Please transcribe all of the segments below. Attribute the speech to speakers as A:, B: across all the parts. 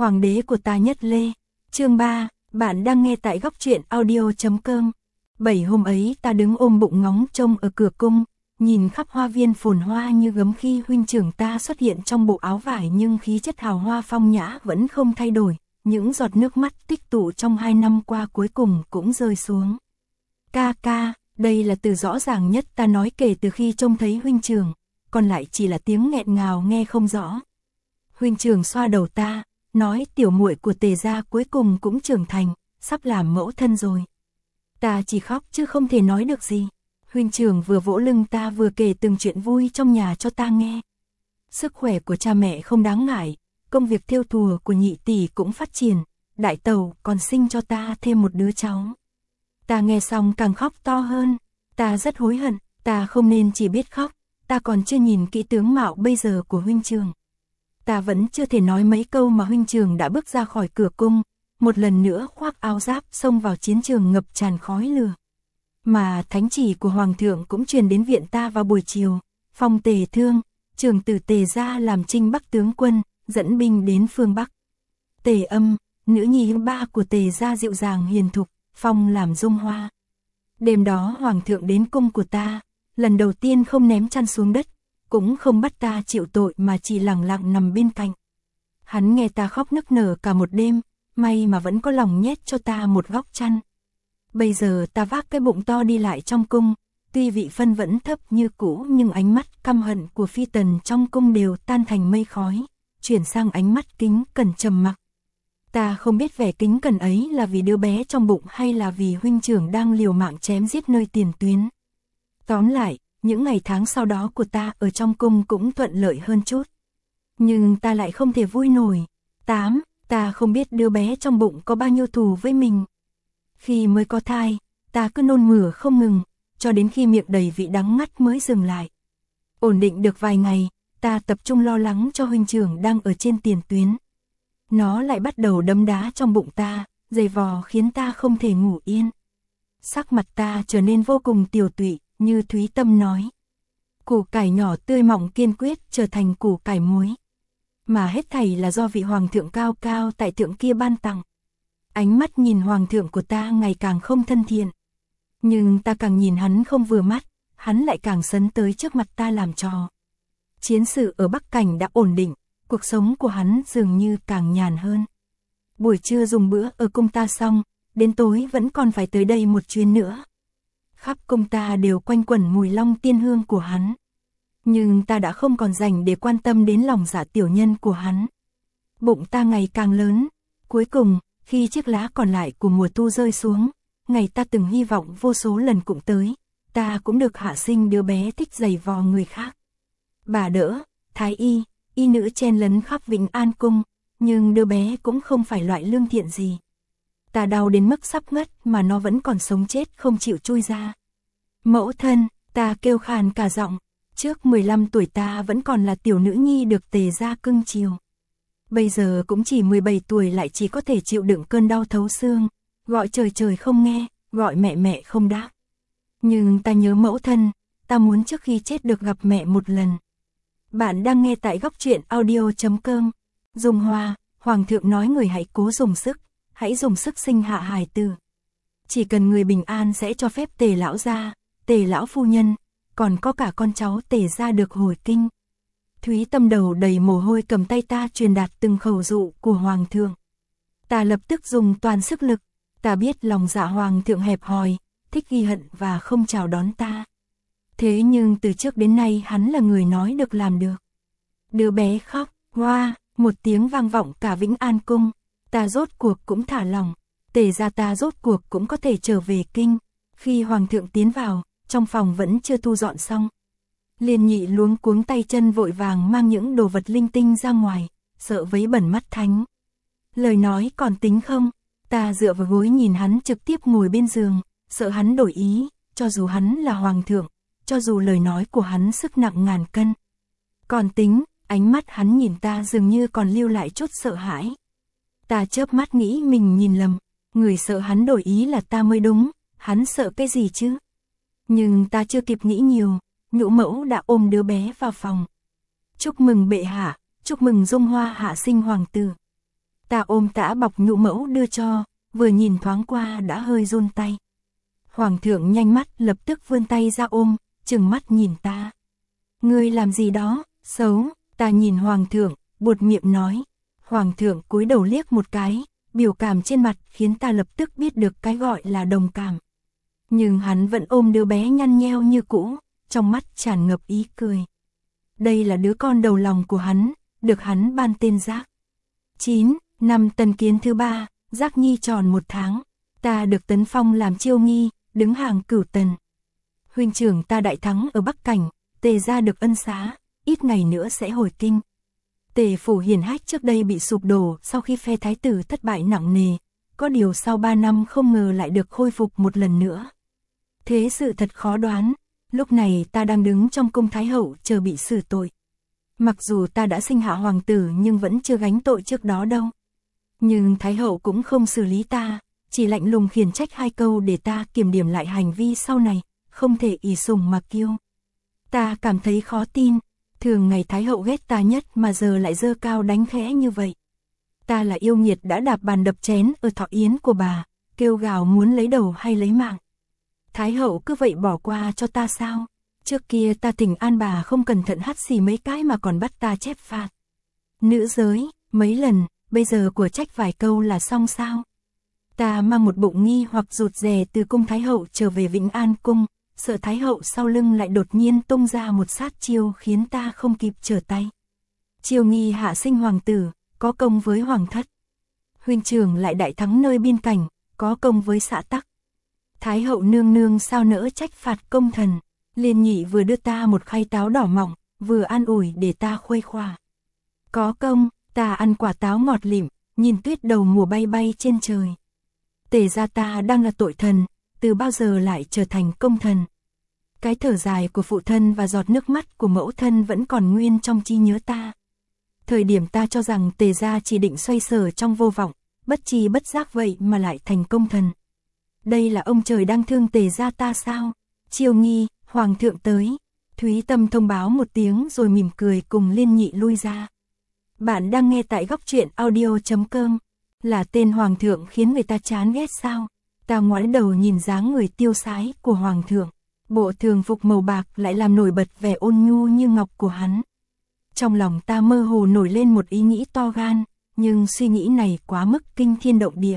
A: Hoàng đế của ta Nhất Lê. Chương 3, bạn đang nghe tại góc truyện audio.com. 7 hôm ấy ta đứng ôm bụng ngóng trông ở cửa cung, nhìn khắp hoa viên phồn hoa như gấm khi huynh trưởng ta xuất hiện trong bộ áo vải, nhưng khí chất hào hoa phong nhã vẫn không thay đổi, những giọt nước mắt tích tụ trong 2 năm qua cuối cùng cũng rơi xuống. Ca ca, đây là từ rõ ràng nhất ta nói kể từ khi trông thấy huynh trưởng, còn lại chỉ là tiếng nghẹn ngào nghe không rõ. Huynh trưởng xoa đầu ta, nói tiểu muội của Tề gia cuối cùng cũng trưởng thành, sắp làm mẫu thân rồi. Ta chỉ khóc chứ không thể nói được gì. Huynh trưởng vừa vỗ lưng ta vừa kể từng chuyện vui trong nhà cho ta nghe. Sức khỏe của cha mẹ không đáng ngại, công việc thêu thùa của nhị tỷ cũng phát triển, đại tẩu còn sinh cho ta thêm một đứa cháu. Ta nghe xong càng khóc to hơn, ta rất hối hận, ta không nên chỉ biết khóc, ta còn chưa nhìn kỹ tướng mạo bây giờ của huynh trưởng. Ta vẫn chưa thể nói mấy câu mà huynh trưởng đã bước ra khỏi cửa cung, một lần nữa khoác áo giáp xông vào chiến trường ngập tràn khói lửa. Mà thánh chỉ của hoàng thượng cũng truyền đến viện ta vào buổi chiều, phong Tề Thương, trưởng tử Tề gia làm Trinh Bắc tướng quân, dẫn binh đến phương Bắc. Tề Âm, nữ nhi ba của Tề gia dịu dàng hiền thục, phong làm Dung Hoa. Đêm đó hoàng thượng đến cung của ta, lần đầu tiên không ném chăn xuống đất, cũng không bắt ta chịu tội mà chỉ lặng lặng nằm bên cạnh. Hắn nghe ta khóc nức nở cả một đêm, may mà vẫn có lòng nhét cho ta một góc chăn. Bây giờ ta vác cái bụng to đi lại trong cung, tuy vị phân vẫn thấp như cũ nhưng ánh mắt căm hận của phi tần trong cung đều tan thành mây khói, chuyển sang ánh mắt kính cẩn trầm mặc. Ta không biết vẻ kính cẩn ấy là vì đứa bé trong bụng hay là vì huynh trưởng đang liều mạng chém giết nơi tiền tuyến. Tóm lại, những ngày tháng sau đó của ta ở trong cung cũng thuận lợi hơn chút. Nhưng ta lại không thể vui nổi. 8. Ta không biết đứa bé trong bụng có bao nhiêu thù với mình. Khi mới có thai, ta cứ nôn mửa không ngừng, cho đến khi miệng đầy vị đắng ngắt mới dừng lại. Ổn định được vài ngày, ta tập trung lo lắng cho huynh trưởng đang ở trên tiền tuyến. Nó lại bắt đầu đấm đá trong bụng ta, giày vò khiến ta không thể ngủ yên. Sắc mặt ta trở nên vô cùng tiều tụy, như Thúy Tâm nói. Củ cải nhỏ tươi mọng kiên quyết trở thành củ cải muối. Mà hết thảy là do vị hoàng thượng cao cao tại thượng kia ban tặng. Ánh mắt nhìn hoàng thượng của ta ngày càng không thân thiện. Nhưng ta càng nhìn hắn không vừa mắt, hắn lại càng sấn tới trước mặt ta làm trò. Chiến sự ở Bắc Cảnh đã ổn định, cuộc sống của hắn dường như càng nhàn hơn. Buổi trưa dùng bữa ở cung ta xong, đến tối vẫn còn phải tới đây một chuyến nữa. Khắp cung ta đều quanh quẩn mùi long tiên hương của hắn. Nhưng ta đã không còn rảnh để quan tâm đến lòng dạ tiểu nhân của hắn. Bụng ta ngày càng lớn. Cuối cùng, khi chiếc lá còn lại của mùa thu rơi xuống, ngày ta từng hy vọng vô số lần cũng tới, ta cũng được hạ sinh đứa bé thích giày vò người khác. Bà đỡ, thái y, y nữ chen lấn khắp Vĩnh An cung, nhưng đứa bé cũng không phải loại lương thiện gì. Ta đau đến mức sắp ngất mà nó vẫn còn sống chết không chịu chui ra. Mẫu thân, ta kêu khàn cả giọng, trước 15 tuổi ta vẫn còn là tiểu nữ nhi được Tề gia cưng chiều. Bây giờ cũng chỉ 17 tuổi lại chỉ có thể chịu đựng cơn đau thấu xương, gọi trời trời không nghe, gọi mẹ mẹ không đáp. Nhưng ta nhớ mẫu thân, ta muốn trước khi chết được gặp mẹ một lần. Bạn đang nghe tại góc truyện audio.com. Dung Hoa, hoàng thượng nói người hãy cố dùng sức, hãy dùng sức sinh hạ hài tử. Chỉ cần người bình an sẽ cho phép Tề lão gia, Tề lão phu nhân, còn có cả con cháu Tề gia được hồi kinh. Thúy Tâm đầu đầy mồ hôi cầm tay ta truyền đạt từng khẩu dụ của hoàng thượng. Ta lập tức dùng toàn sức lực, ta biết lòng dạ hoàng thượng hẹp hòi, thích ghi hận và không chào đón ta. Thế nhưng từ trước đến nay hắn là người nói được làm được. Đứa bé khóc, hoa, một tiếng vang vọng cả Vĩnh An cung, ta rốt cuộc cũng thả lòng, Tề gia ta rốt cuộc cũng có thể trở về kinh. Khi hoàng thượng tiến vào, trong phòng vẫn chưa thu dọn xong. Liên Nhị luống cuống tay chân vội vàng mang những đồ vật linh tinh ra ngoài, sợ vấy bẩn mắt thánh. Lời nói còn tính không? Ta dựa vào gối nhìn hắn trực tiếp ngồi bên giường, sợ hắn đổi ý, cho dù hắn là hoàng thượng, cho dù lời nói của hắn sức nặng ngàn cân. Còn tính, ánh mắt hắn nhìn ta dường như còn lưu lại chút sợ hãi. Ta chớp mắt nghĩ mình nhìn lầm, người sợ hắn đổi ý là ta mới đúng, hắn sợ cái gì chứ? Nhưng ta chưa kịp nghĩ nhiều, Nhũ mẫu đã ôm đứa bé vào phòng. Chúc mừng bệ hạ, chúc mừng Dung Hoa hạ sinh hoàng tử. Ta ôm tã bọc nhũ mẫu đưa cho, vừa nhìn thoáng qua đã hơi run tay. Hoàng thượng nhanh mắt lập tức vươn tay ra ôm, trừng mắt nhìn ta. Ngươi làm gì đó, xấu, ta nhìn hoàng thượng, buột miệng nói. Hoàng thượng cúi đầu liếc một cái, biểu cảm trên mặt khiến ta lập tức biết được cái gọi là đồng cảm. Nhưng hắn vẫn ôm đứa bé nhăn nheo như cũ, trong mắt tràn ngập ý cười. Đây là đứa con đầu lòng của hắn, được hắn ban tên Giác. 9. Năm Tân Kiến thứ 3, Giác Nhi tròn 1 tháng, ta được tấn phong làm chiêu nghi, đứng hàng cửu tần. Huynh trưởng ta đại thắng ở Bắc Cảnh, Tề gia được ân xá, ít ngày nữa sẽ hồi kinh. Tề phủ hiển hách trước đây bị sụp đổ sau khi phe thái tử thất bại nặng nề, có điều sau 3 năm không ngờ lại được khôi phục một lần nữa. Thế sự thật khó đoán, lúc này ta đang đứng trong cung thái hậu chờ bị xử tội. Mặc dù ta đã sinh hạ hoàng tử nhưng vẫn chưa gánh tội trước đó đâu. Nhưng thái hậu cũng không xử lý ta, chỉ lạnh lùng khiển trách 2 câu để ta kiểm điểm lại hành vi sau này, không thể ỷ sùng mà kiêu. Ta cảm thấy khó tin, thường ngày thái hậu ghét ta nhất mà giờ lại giơ cao đánh khẽ như vậy. Ta là yêu nghiệt đã đạp bàn đập chén ở thọ yến của bà, kêu gào muốn lấy đầu hay lấy mạng. Thái hậu cứ vậy bỏ qua cho ta sao? Trước kia ta thỉnh an bà không cẩn thận hắt xì mấy cái mà còn bắt ta chép phạt. Nữ giới, mấy lần, bây giờ của trách vài câu là xong sao? Ta mang một bụng nghi hoặc rụt rè từ cung thái hậu trở về Vĩnh An cung, sợ thái hậu sau lưng lại đột nhiên tung ra một sát chiêu khiến ta không kịp trở tay. Chiêu nghi hạ sinh hoàng tử, có công với hoàng thất. Huynh trưởng lại đại thắng nơi biên cảnh, có công với xã tắc. Thái hậu nương nương sao nỡ trách phạt công thần. Liên nhị vừa đưa ta một khay táo đỏ mọng, vừa an ủi để ta khuây khỏa. Có công, ta ăn quả táo ngọt lịm, nhìn tuyết đầu mùa bay bay trên trời. Tề gia ta đang là tội thần, từ bao giờ lại trở thành công thần. Cái thở dài của phụ thân và giọt nước mắt của mẫu thân vẫn còn nguyên trong trí nhớ ta. Thời điểm ta cho rằng Tề gia chỉ định xoay sở trong vô vọng, bất tri bất giác vậy mà lại thành công thần. Đây là ông trời đang thương Tề gia ta sao? Chiêu nghi, hoàng thượng tới. Thúy Tâm thông báo một tiếng rồi mỉm cười cùng Liên Nhị lui ra. Bạn đang nghe tại góc truyện audio.com. Là tên hoàng thượng khiến người ta chán ghét sao? Ta ngoái đầu nhìn dáng người tiêu sái của hoàng thượng. Bộ thường phục màu bạc lại làm nổi bật vẻ ôn nhu như ngọc của hắn. Trong lòng ta mơ hồ nổi lên một ý nghĩ to gan, nhưng suy nghĩ này quá mức kinh thiên động địa.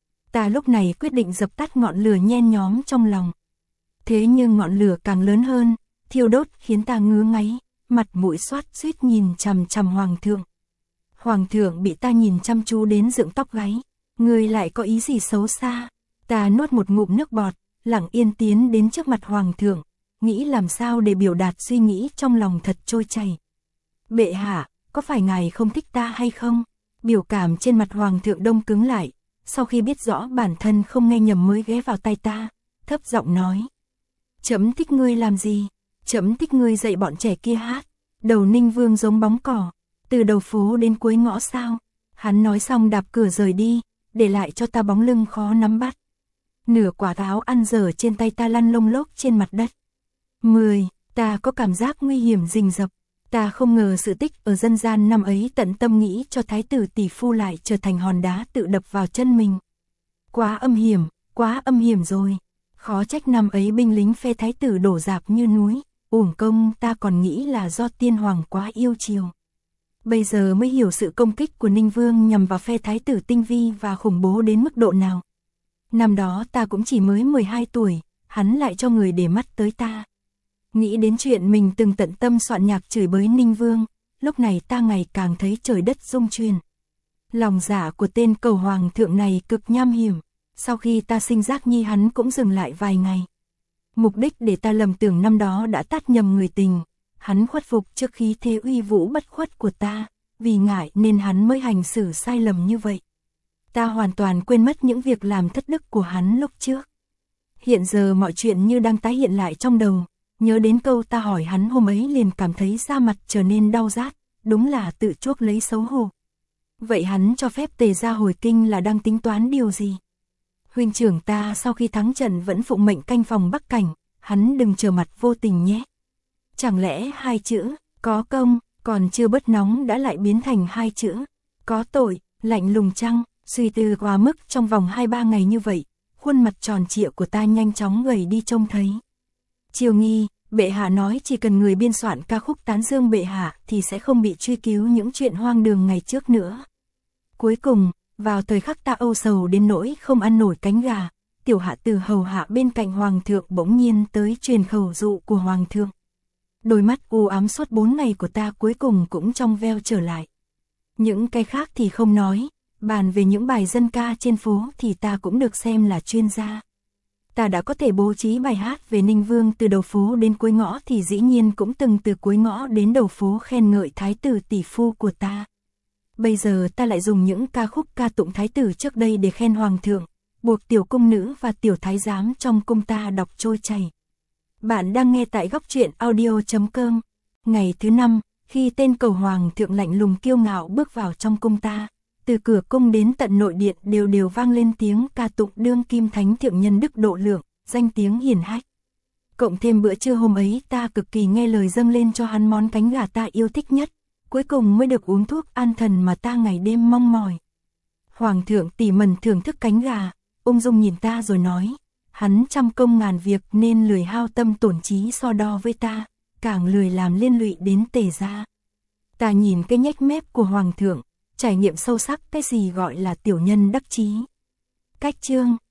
A: Ta lúc này quyết định dập tắt ngọn lửa nhen nhóm trong lòng. Thế nhưng ngọn lửa càng lớn hơn, thiêu đốt khiến ta ngứa ngáy, mặt mũi xoát suýt nhìn chằm chằm hoàng thượng. Hoàng thượng bị ta nhìn chăm chú đến dựng tóc gáy. Người lại có ý gì xấu xa? Ta nuốt một ngụm nước bọt, lặng yên tiến đến trước mặt hoàng thượng, nghĩ làm sao để biểu đạt suy nghĩ trong lòng thật trôi chảy. Bệ hạ, có phải ngài không thích ta hay không? Biểu cảm trên mặt hoàng thượng đông cứng lại, sau khi biết rõ bản thân không nghe nhầm mới ghé vào tai ta, thấp giọng nói. Chấm thích ngươi làm gì? Chấm thích ngươi dạy bọn trẻ kia hát. Đầu Ninh Vương giống bóng cỏ, từ đầu phố đến cuối ngõ sao? Hắn nói xong đạp cửa rời đi, để lại cho ta bóng lưng khó nắm bắt. Nửa quả táo ăn dở trên tay ta lăn lông lốc trên mặt đất. 10. Ta có cảm giác nguy hiểm rình rập. Ta không ngờ sự tích ở dân gian năm ấy tận tâm nghĩ cho thái tử tỷ phu lại trở thành hòn đá tự đập vào chân mình. Quá âm hiểm rồi. Khó trách năm ấy binh lính phe thái tử đổ rạp như núi, uổng công ta còn nghĩ là do tiên hoàng quá yêu chiều. Bây giờ mới hiểu sự công kích của Ninh Vương nhằm vào phe thái tử tinh vi và khủng bố đến mức độ nào. Năm đó ta cũng chỉ mới 12 tuổi, hắn lại cho người để mắt tới ta. Nghĩ đến chuyện mình từng tận tâm soạn nhạc chửi bới Ninh Vương, lúc này ta ngày càng thấy trời đất rung chuyển. Lòng dạ của tên cầu hoàng thượng này cực nham hiểm, sau khi ta sinh Giác Nhi hắn cũng dừng lại vài ngày. Mục đích để ta lầm tưởng năm đó đã tát nhầm người tình, hắn khuất phục trước khí thế uy vũ bất khuất của ta, vì ngại nên hắn mới hành xử sai lầm như vậy. Ta hoàn toàn quên mất những việc làm thất đức của hắn lúc trước. Hiện giờ mọi chuyện như đang tái hiện lại trong đầu, nhớ đến câu ta hỏi hắn hôm ấy liền cảm thấy da mặt trở nên đau rát, đúng là tự chuốc lấy xấu hổ. Vậy hắn cho phép Tề gia hồi kinh là đang tính toán điều gì? Huynh trưởng ta sau khi thắng trận vẫn phụng mệnh canh phòng Bắc Cảnh, hắn đừng trở mặt vô tình nhé. Chẳng lẽ 2 chữ, có công, còn chưa bớt nóng đã lại biến thành 2 chữ, có tội, Lạnh lùng chăng, suy tư quá mức trong vòng 2-3 ngày như vậy, khuôn mặt tròn trịa của ta nhanh chóng gầy đi trông thấy. Triều Nghi, bệ hạ nói chỉ cần người biên soạn ca khúc tán dương bệ hạ thì sẽ không bị truy cứu những chuyện hoang đường ngày trước nữa. Cuối cùng, vào thời khắc ta âu sầu đến nỗi không ăn nổi cánh gà, tiểu hạ từ hầu hạ bên cạnh hoàng thượng bỗng nhiên tới truyền khẩu dụ của hoàng thượng. Đôi mắt u ám suốt 4 ngày của ta cuối cùng cũng trong veo trở lại. Những cái khác thì không nói, bàn về những bài dân ca trên phố thì ta cũng được xem là chuyên gia. Ta đã có thể bố trí bài hát về Ninh Vương từ đầu phố đến cuối ngõ thì dĩ nhiên cũng từng từ cuối ngõ đến đầu phố khen ngợi thái tử tỷ phu của ta. Bây giờ ta lại dùng những ca khúc ca tụng thái tử trước đây để khen hoàng thượng, buộc tiểu cung nữ và tiểu thái giám trong cung ta đọc trôi chảy. Bạn đang nghe tại góc truyện audio.com. Ngày thứ 5, khi tên cầu hoàng thượng lạnh lùng kiêu ngạo bước vào trong cung ta, từ cửa cung đến tận nội điện đều vang lên tiếng ca tụng đương kim thánh thượng nhân đức độ lượng, danh tiếng hiển hách. Cộng thêm bữa trưa hôm ấy ta cực kỳ nghe lời dâng lên cho hắn món cánh gà ta yêu thích nhất, cuối cùng mới được uống thuốc an thần mà ta ngày đêm mong mỏi. Hoàng thượng tỉ mẩn thưởng thức cánh gà, ung dung nhìn ta rồi nói, hắn trăm công ngàn việc nên lười hao tâm tổn trí so đo với ta, càng lười làm liên lụy đến Tề gia. Ta nhìn cái nhếch mép của hoàng thượng, trải nghiệm sâu sắc cái gì gọi là tiểu nhân đắc chí. Cách chương